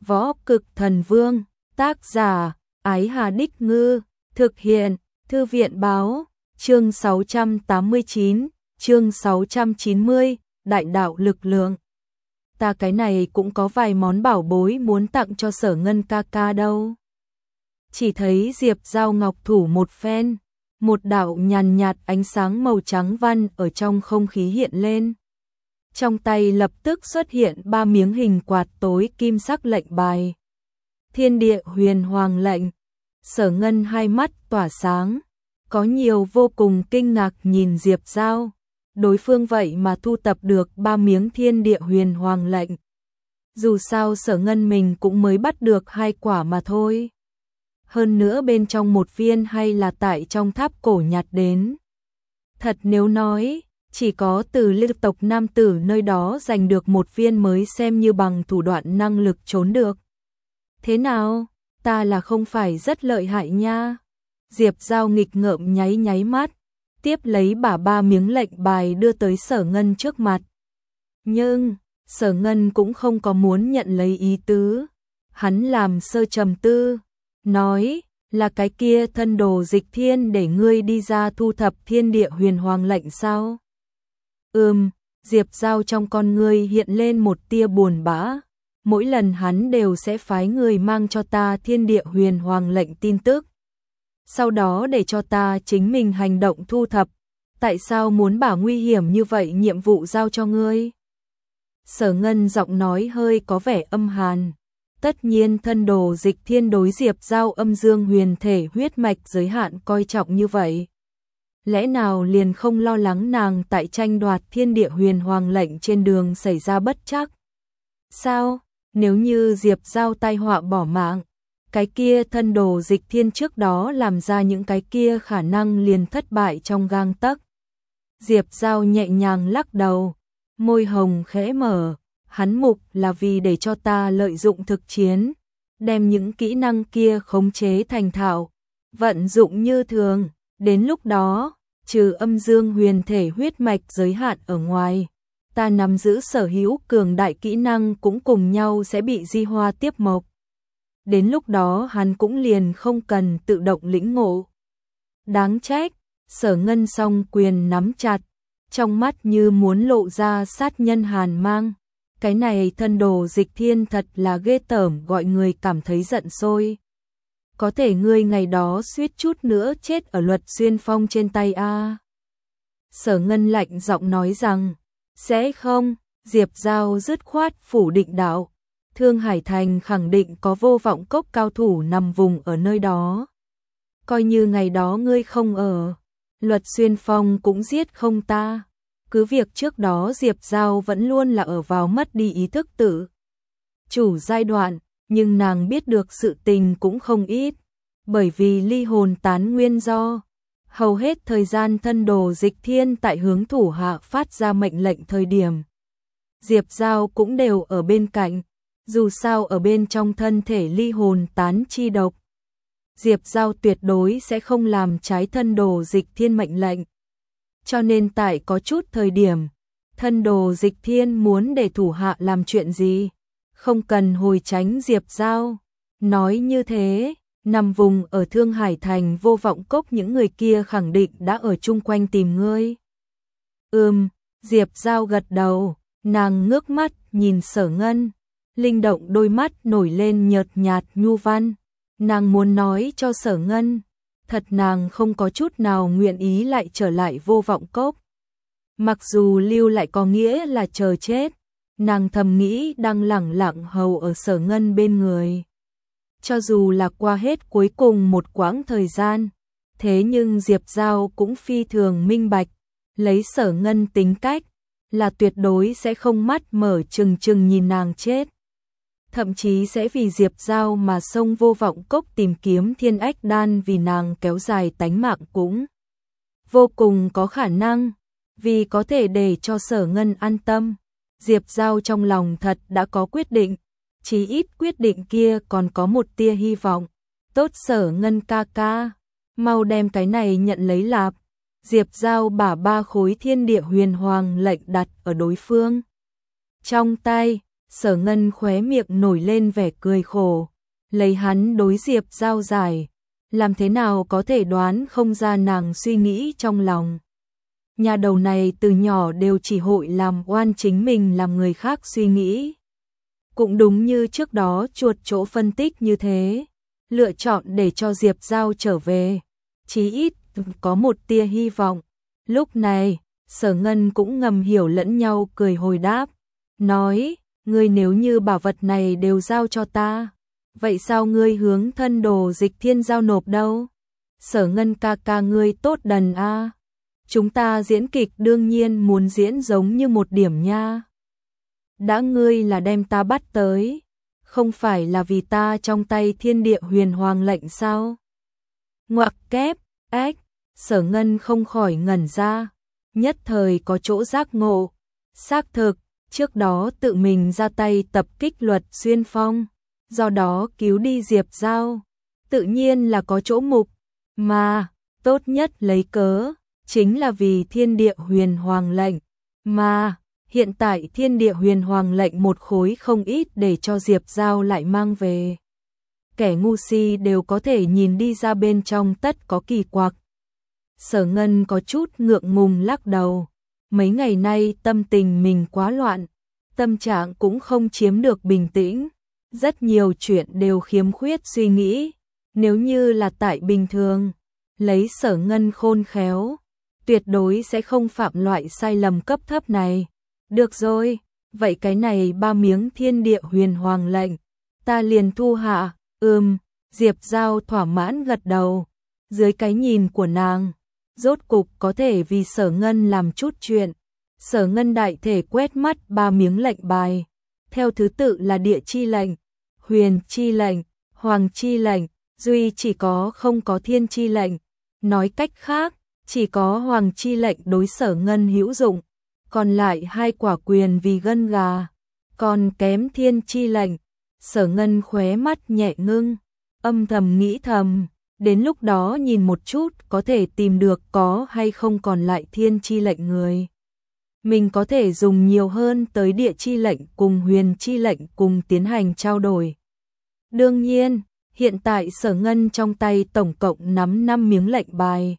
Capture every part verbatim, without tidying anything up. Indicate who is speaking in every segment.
Speaker 1: Võ Cực Thần Vương, tác giả, Ái Hà Đích Ngư, thực hiện, Thư viện Báo, chương sáu trăm tám mươi chín, chương sáu trăm chín mươi, Đại đạo lực lượng. Ta cái này cũng có vài món bảo bối muốn tặng cho Sở Ngân ca ca đâu. Chỉ thấy Diệp Giao ngọc thủ một phen, một đạo nhàn nhạt ánh sáng màu trắng văn ở trong không khí hiện lên. Trong tay lập tức xuất hiện ba miếng hình quạt tối kim sắc lệnh bài. Thiên địa huyền hoàng lệnh. Sở Ngân hai mắt tỏa sáng, có nhiều vô cùng kinh ngạc nhìn Diệp Giao. Đối phương vậy mà thu tập được ba miếng thiên địa huyền hoàng lệnh. Dù sao Sở Ngân mình cũng mới bắt được hai quả mà thôi. Hơn nữa bên trong một viên hay là tại trong tháp cổ nhặt đến. Thật nếu nói, chỉ có từ liên tộc nam tử nơi đó giành được một viên mới xem như bằng thủ đoạn năng lực trốn được. Thế nào, ta là không phải rất lợi hại nha. Diệp Giao nghịch ngợm nháy nháy mắt, tiếp lấy bả ba miếng lệnh bài đưa tới Sở Ngân trước mặt. Nhưng, Sở Ngân cũng không có muốn nhận lấy ý tứ. Hắn làm sơ trầm tư, nói là cái kia thân đồ Dịch Thiên để ngươi đi ra thu thập thiên địa huyền hoàng lệnh sao? Ừm, Diệp Giao trong con ngươi hiện lên một tia buồn bã. Mỗi lần hắn đều sẽ phái người mang cho ta thiên địa huyền hoàng lệnh tin tức. Sau đó để cho ta chính mình hành động thu thập. Tại sao muốn bảo nguy hiểm như vậy nhiệm vụ giao cho ngươi? Sở Ngân giọng nói hơi có vẻ âm hàn. Tất nhiên thân đồ Dịch Thiên đối Diệp Giao âm dương huyền thể huyết mạch giới hạn coi trọng như vậy. Lẽ nào liền không lo lắng nàng tại tranh đoạt thiên địa huyền hoàng lệnh trên đường xảy ra bất trắc? Sao? Nếu như Diệp Giao tai họa bỏ mạng, cái kia thân đồ Dịch Thiên trước đó làm ra những cái kia khả năng liền thất bại trong gang tấc. Diệp Giao nhẹ nhàng lắc đầu, môi hồng khẽ mở, hắn mục là vì để cho ta lợi dụng thực chiến, đem những kỹ năng kia khống chế thành thạo, vận dụng như thường, đến lúc đó, trừ âm dương huyền thể huyết mạch giới hạn ở ngoài, ta nắm giữ sở hữu cường đại kỹ năng cũng cùng nhau sẽ bị di hoa tiếp mộc. Đến lúc đó hắn cũng liền không cần tự động lĩnh ngộ. Đáng trách, Sở Ngân song quyền nắm chặt, trong mắt như muốn lộ ra sát nhân hàn mang. Cái này thân đồ Dịch Thiên thật là ghê tởm, gọi người cảm thấy giận sôi. Có thể ngươi ngày đó suýt chút nữa chết ở Luật Xuyên Phong trên tay a. Sở Ngân lạnh giọng nói rằng, sẽ không. Diệp Giao dứt khoát phủ định đạo. Thương Hải Thành khẳng định có vô vọng cốc cao thủ nằm vùng ở nơi đó. Coi như ngày đó ngươi không ở, Luật Xuyên Phong cũng giết không ta. Cứ việc trước đó Diệp Giao vẫn luôn là ở vào mất đi ý thức tự chủ giai đoạn, nhưng nàng biết được sự tình cũng không ít. Bởi vì ly hồn tán nguyên do, hầu hết thời gian thân đồ Dịch Thiên tại hướng thủ hạ phát ra mệnh lệnh thời điểm, Diệp Giao cũng đều ở bên cạnh. Dù sao ở bên trong thân thể ly hồn tán chi độc, Diệp Giao tuyệt đối sẽ không làm trái thân đồ Dịch Thiên mệnh lệnh. Cho nên tại có chút thời điểm, thân đồ Dịch Thiên muốn để thủ hạ làm chuyện gì, không cần hồi tránh Diệp Giao. Nói như thế, nằm vùng ở Thương Hải Thành vô vọng cốc những người kia khẳng định đã ở chung quanh tìm ngươi. Ừm, Diệp Giao gật đầu, nàng ngước mắt nhìn Sở Ngân. Linh động đôi mắt nổi lên nhợt nhạt nhu văn. Nàng muốn nói cho Sở Ngân, thật nàng không có chút nào nguyện ý lại trở lại vô vọng cốc. Mặc dù lưu lại có nghĩa là chờ chết, nàng thầm nghĩ đang lẳng lặng hầu ở Sở Ngân bên người. Cho dù là qua hết cuối cùng một quãng thời gian, thế nhưng Diệp Giao cũng phi thường minh bạch, lấy Sở Ngân tính cách, là tuyệt đối sẽ không mắt mở trừng trừng nhìn nàng chết. Thậm chí sẽ vì Diệp Giao mà xông vô vọng cốc tìm kiếm thiên ách đan, vì nàng kéo dài tánh mạng cũng vô cùng có khả năng. Vì có thể để cho Sở Ngân an tâm, Diệp Giao trong lòng thật đã có quyết định, chí ít quyết định kia còn có một tia hy vọng. Tốt Sở Ngân ca ca, mau đem cái này nhận lấy lạp. Diệp Giao bả ba khối thiên địa huyền hoàng lệnh đặt ở đối phương trong tay. Sở Ngân khóe miệng nổi lên vẻ cười khổ, lấy hắn đối Diệp Giao giải, làm thế nào có thể đoán không ra nàng suy nghĩ trong lòng. Nhà đầu này từ nhỏ đều chỉ hội làm oan chính mình làm người khác suy nghĩ. Cũng đúng như trước đó chuột chỗ phân tích như thế, lựa chọn để cho Diệp Giao trở về, chí ít có một tia hy vọng. Lúc này, Sở Ngân cũng ngầm hiểu lẫn nhau cười hồi đáp, nói, ngươi nếu như bảo vật này đều giao cho ta, vậy sao ngươi hướng thân đồ Dịch Thiên giao nộp đâu? Sở Ngân ca ca ngươi tốt đần a. Chúng ta diễn kịch đương nhiên muốn diễn giống như một điểm nha. Đã ngươi là đem ta bắt tới, không phải là vì ta trong tay thiên địa huyền hoàng lệnh sao? Ngoặc kép, ếch, Sở Ngân không khỏi ngẩn ra, nhất thời có chỗ giác ngộ. Xác thực, trước đó tự mình ra tay tập kích Luật Xuyên Phong, do đó cứu đi Diệp Giao, tự nhiên là có chỗ mục, mà tốt nhất lấy cớ chính là vì thiên địa huyền hoàng lệnh, mà hiện tại thiên địa huyền hoàng lệnh một khối không ít để cho Diệp Giao lại mang về. Kẻ ngu si đều có thể nhìn đi ra bên trong tất có kỳ quặc. Sở Ngân có chút ngượng ngùng lắc đầu, mấy ngày nay tâm tình mình quá loạn, tâm trạng cũng không chiếm được bình tĩnh, rất nhiều chuyện đều khiếm khuyết suy nghĩ, nếu như là tại bình thường, lấy Sở Ngân khôn khéo, tuyệt đối sẽ không phạm loại sai lầm cấp thấp này. Được rồi, vậy cái này ba miếng thiên địa huyền hoàng lệnh, ta liền thu hạ. Ừm, Diệp Giao thỏa mãn gật đầu, dưới cái nhìn của nàng, rốt cục có thể vì Sở Ngân làm chút chuyện. Sở Ngân đại thể quét mắt ba miếng lệnh bài, theo thứ tự là địa chi lệnh, huyền chi lệnh, hoàng chi lệnh, duy chỉ có không có thiên chi lệnh. Nói cách khác, chỉ có hoàng chi lệnh đối Sở Ngân hữu dụng, còn lại hai quả quyền vì gân gà, còn kém thiên chi lệnh. Sở Ngân khóe mắt nhẹ ngưng, âm thầm nghĩ thầm, đến lúc đó nhìn một chút có thể tìm được có hay không còn lại thiên chi lệnh người. Mình có thể dùng nhiều hơn tới địa chi lệnh cùng huyền chi lệnh cùng tiến hành trao đổi. Đương nhiên, hiện tại Sở Ngân trong tay tổng cộng nắm năm miếng lệnh bài.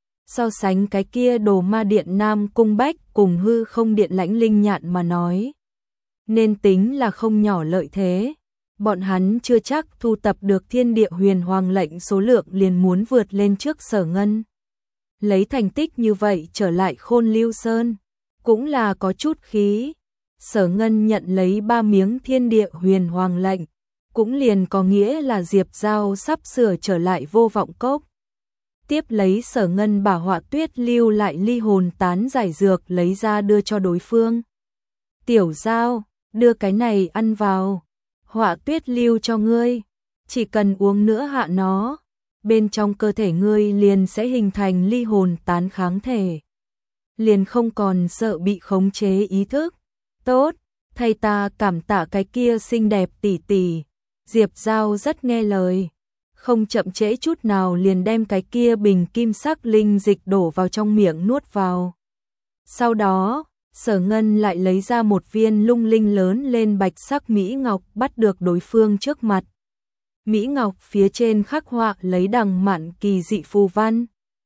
Speaker 1: So sánh cái kia Đồ Ma Điện Nam Cung Bách cùng Hư Không Điện Lãnh Linh Nhạn mà nói, nên tính là không nhỏ lợi thế. Bọn hắn chưa chắc thu tập được thiên địa huyền hoàng lệnh số lượng liền muốn vượt lên trước Sở Ngân. Lấy thành tích như vậy trở lại Khôn Lưu Sơn, cũng là có chút khí. Sở Ngân nhận lấy ba miếng thiên địa huyền hoàng lệnh, cũng liền có nghĩa là Diệp Giao sắp sửa trở lại Vô Vọng Cốc. Tiếp lấy Sở Ngân bảo Họa Tuyết lưu lại ly hồn tán giải dược lấy ra đưa cho đối phương. Tiểu Giao, đưa cái này ăn vào. Họa Tuyết lưu cho ngươi, chỉ cần uống nữa hạ nó, bên trong cơ thể ngươi liền sẽ hình thành ly hồn tán kháng thể, liền không còn sợ bị khống chế ý thức. Tốt, thay ta cảm tạ cái kia xinh đẹp tỷ tỷ. Diệp Giao rất nghe lời, không chậm trễ chút nào liền đem cái kia bình kim sắc linh dịch đổ vào trong miệng nuốt vào. Sau đó, Sở Ngân lại lấy ra một viên lung linh lớn lên bạch sắc mỹ ngọc bắt được đối phương trước mặt. Mỹ ngọc phía trên khắc họa lấy đằng mạn kỳ dị phù văn.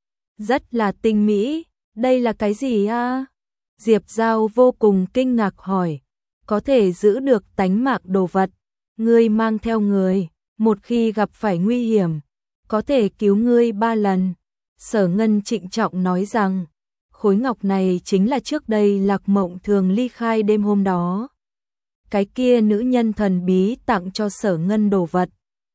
Speaker 1: Rất là tinh mỹ, đây là cái gì a? Diệp Giao vô cùng kinh ngạc hỏi, có thể giữ được tánh mạng đồ vật, ngươi mang theo người, một khi gặp phải nguy hiểm, có thể cứu ngươi ba lần. Sở Ngân trịnh trọng nói rằng, khối ngọc này chính là trước đây Lạc Mộng Thường ly khai đêm hôm đó. Cái kia nữ nhân thần bí tặng cho Sở Ngân đồ vật.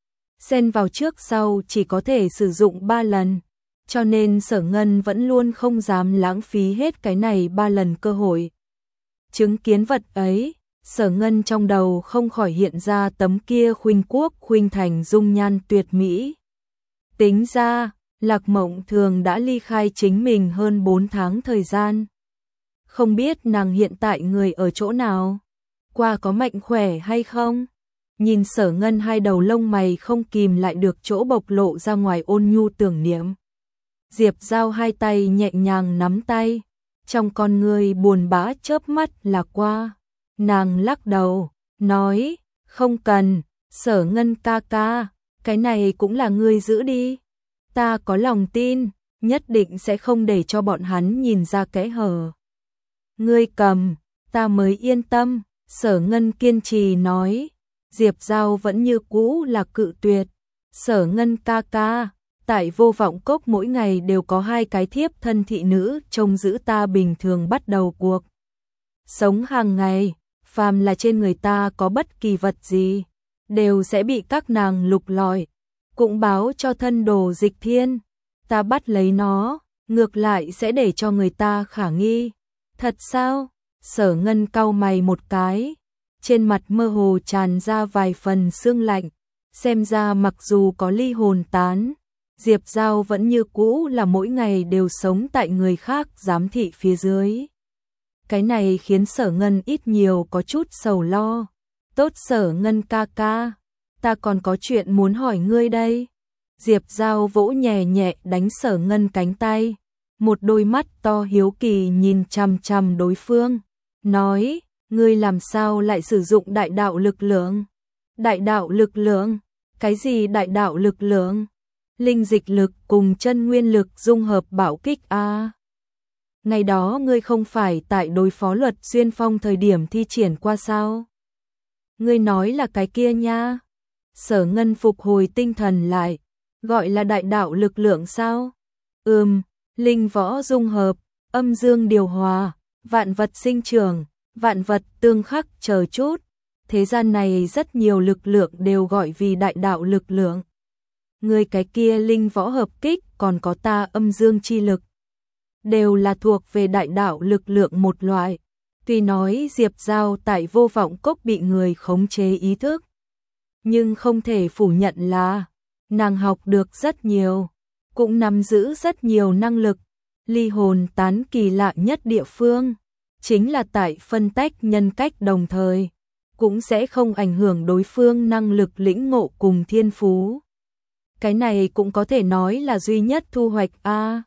Speaker 1: Xen vào trước sau chỉ có thể sử dụng ba lần, cho nên Sở Ngân vẫn luôn không dám lãng phí hết cái này ba lần cơ hội. Chứng kiến vật ấy, Sở Ngân trong đầu không khỏi hiện ra tấm kia khuynh quốc khuynh thành dung nhan tuyệt mỹ. Tính ra, Lạc Mộng Thường đã ly khai chính mình hơn bốn tháng thời gian. Không biết nàng hiện tại người ở chỗ nào? Qua có mạnh khỏe hay không? Nhìn Sở Ngân hai đầu lông mày không kìm lại được chỗ bộc lộ ra ngoài ôn nhu tưởng niệm. Diệp Giao hai tay nhẹ nhàng nắm tay, trong con người buồn bã chớp mắt là qua. Nàng lắc đầu, nói, không cần, Sở Ngân ca ca, cái này cũng là ngươi giữ đi. Ta có lòng tin, nhất định sẽ không để cho bọn hắn nhìn ra kẽ hở. Ngươi cầm, ta mới yên tâm, Sở Ngân kiên trì nói. Diệp Giao vẫn như cũ là cự tuyệt. Sở Ngân ca ca, tại Vô Vọng Cốc mỗi ngày đều có hai cái thiếp thân thị nữ trông giữ ta bình thường bắt đầu cuộc sống hàng ngày, phàm là trên người ta có bất kỳ vật gì, đều sẽ bị các nàng lục lọi, cũng báo cho thân đồ Dịch Thiên. Ta bắt lấy nó, ngược lại sẽ để cho người ta khả nghi. Thật sao? Sở Ngân cau mày một cái, trên mặt mơ hồ tràn ra vài phần sương lạnh, xem ra mặc dù có ly hồn tán, Diệp Giao vẫn như cũ là mỗi ngày đều sống tại người khác giám thị phía dưới. Cái này khiến Sở Ngân ít nhiều có chút sầu lo. Tốt Sở Ngân ca ca, ta còn có chuyện muốn hỏi ngươi đây. Diệp Giao vỗ nhẹ nhẹ đánh Sở Ngân cánh tay, một đôi mắt to hiếu kỳ nhìn chằm chằm đối phương, nói, ngươi làm sao lại sử dụng đại đạo lực lượng? Đại đạo lực lượng? Cái gì đại đạo lực lượng? Linh dịch lực cùng chân nguyên lực dung hợp bảo kích a. À. Ngày đó ngươi không phải tại đối phó Luật Xuyên Phong thời điểm thi triển qua sao? Ngươi nói là cái kia nha. Sở Ngân phục hồi tinh thần lại, gọi là đại đạo lực lượng sao? Ừm, linh võ dung hợp, âm dương điều hòa, vạn vật sinh trưởng, vạn vật tương khắc chờ chút. Thế gian này rất nhiều lực lượng đều gọi vì đại đạo lực lượng. Người cái kia linh võ hợp kích còn có ta âm dương chi lực, đều là thuộc về đại đạo lực lượng một loại. Tuy nói Diệp Giao tại Vô Vọng Cốc bị người khống chế ý thức, nhưng không thể phủ nhận là nàng học được rất nhiều, cũng nắm giữ rất nhiều năng lực. Ly hồn tán kỳ lạ nhất địa phương chính là tại phân tách nhân cách đồng thời, cũng sẽ không ảnh hưởng đối phương năng lực lĩnh ngộ cùng thiên phú. Cái này cũng có thể nói là duy nhất thu hoạch a. À,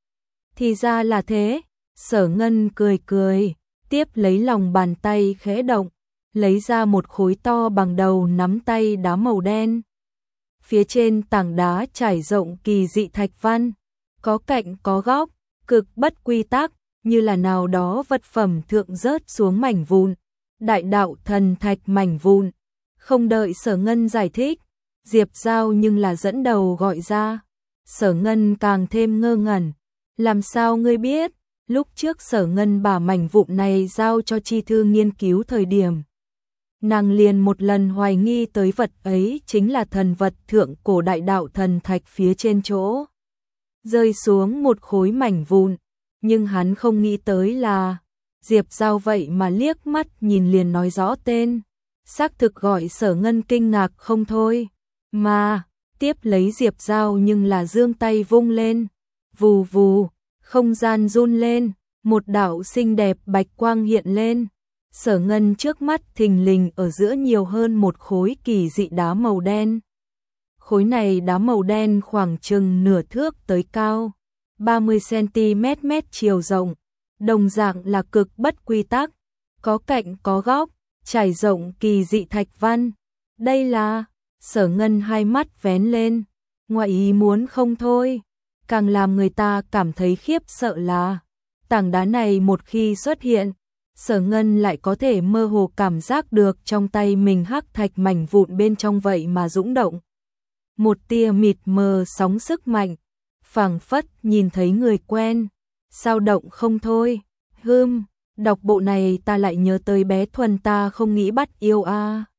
Speaker 1: thì ra là thế. Sở Ngân cười cười, tiếp lấy lòng bàn tay khẽ động, lấy ra một khối to bằng đầu nắm tay đá màu đen. Phía trên tảng đá trải rộng kỳ dị thạch văn, có cạnh có góc, cực bất quy tắc, như là nào đó vật phẩm thượng rớt xuống mảnh vụn. Đại đạo thần thạch mảnh vụn. Không đợi Sở Ngân giải thích, Diệp Giao nhưng là dẫn đầu gọi ra. Sở Ngân càng thêm ngơ ngẩn. Làm sao ngươi biết? Lúc trước Sở Ngân bà mảnh vụn này giao cho Chi Thư nghiên cứu thời điểm, nàng liền một lần hoài nghi tới vật ấy chính là thần vật thượng cổ đại đạo thần thạch phía trên chỗ rơi xuống một khối mảnh vụn, nhưng hắn không nghĩ tới là Diệp Giao vậy mà liếc mắt nhìn liền nói rõ tên, xác thực gọi Sở Ngân kinh ngạc không thôi. Mà tiếp lấy Diệp Giao nhưng là giương tay vung lên, vù vù, không gian run lên, một đạo xinh đẹp bạch quang hiện lên. Sở Ngân trước mắt thình lình ở giữa nhiều hơn một khối kỳ dị đá màu đen. Khối này đá màu đen khoảng chừng nửa thước tới cao, ba mươi xăng-ti-mét mét chiều rộng, đồng dạng là cực bất quy tắc, có cạnh có góc, trải rộng kỳ dị thạch văn. Đây là, Sở Ngân hai mắt vén lên, ngoại ý muốn không thôi, càng làm người ta cảm thấy khiếp sợ là tảng đá này một khi xuất hiện, Sở Ngân lại có thể mơ hồ cảm giác được trong tay mình hắc thạch mảnh vụn bên trong vậy mà dũng động. Một tia mịt mờ sóng sức mạnh, phảng phất nhìn thấy người quen, sao động không thôi. Hừm, đọc bộ này ta lại nhớ tới bé Thuần ta không nghĩ bắt yêu a. À.